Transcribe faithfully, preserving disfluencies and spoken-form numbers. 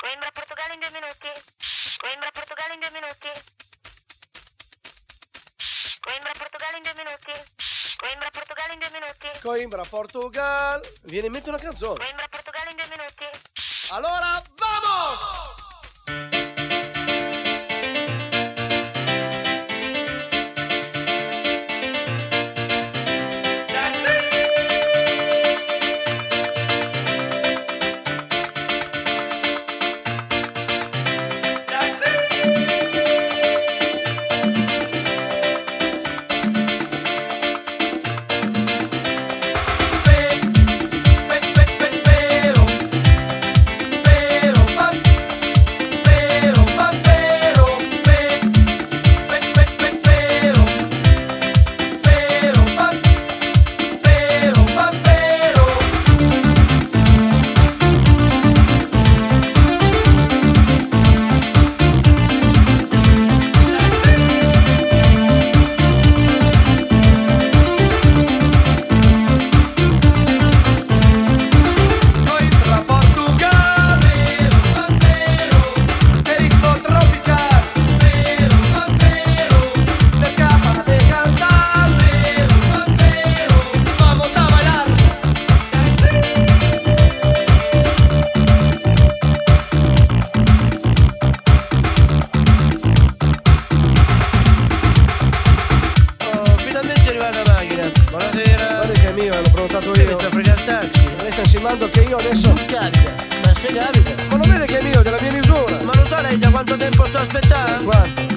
Coimbra Portogallo in due minuti. Coimbra Portogallo in due minuti. Coimbra Portogallo in due minuti. Coimbra Portogallo in due minuti. Coimbra Portugal. Vieni in mente una canzone. Coimbra Portogallo in due minuti. Allora, vamos! Buonasera. Guarda che è mio, l'ho prenotato io. Devi fregare il taxi. Mi sta insinuando che io adesso... Capita, ma se capita. Ma non vede che è mio, della mia misura. Ma lo sa lei da quanto tempo sto aspettando? Quanto?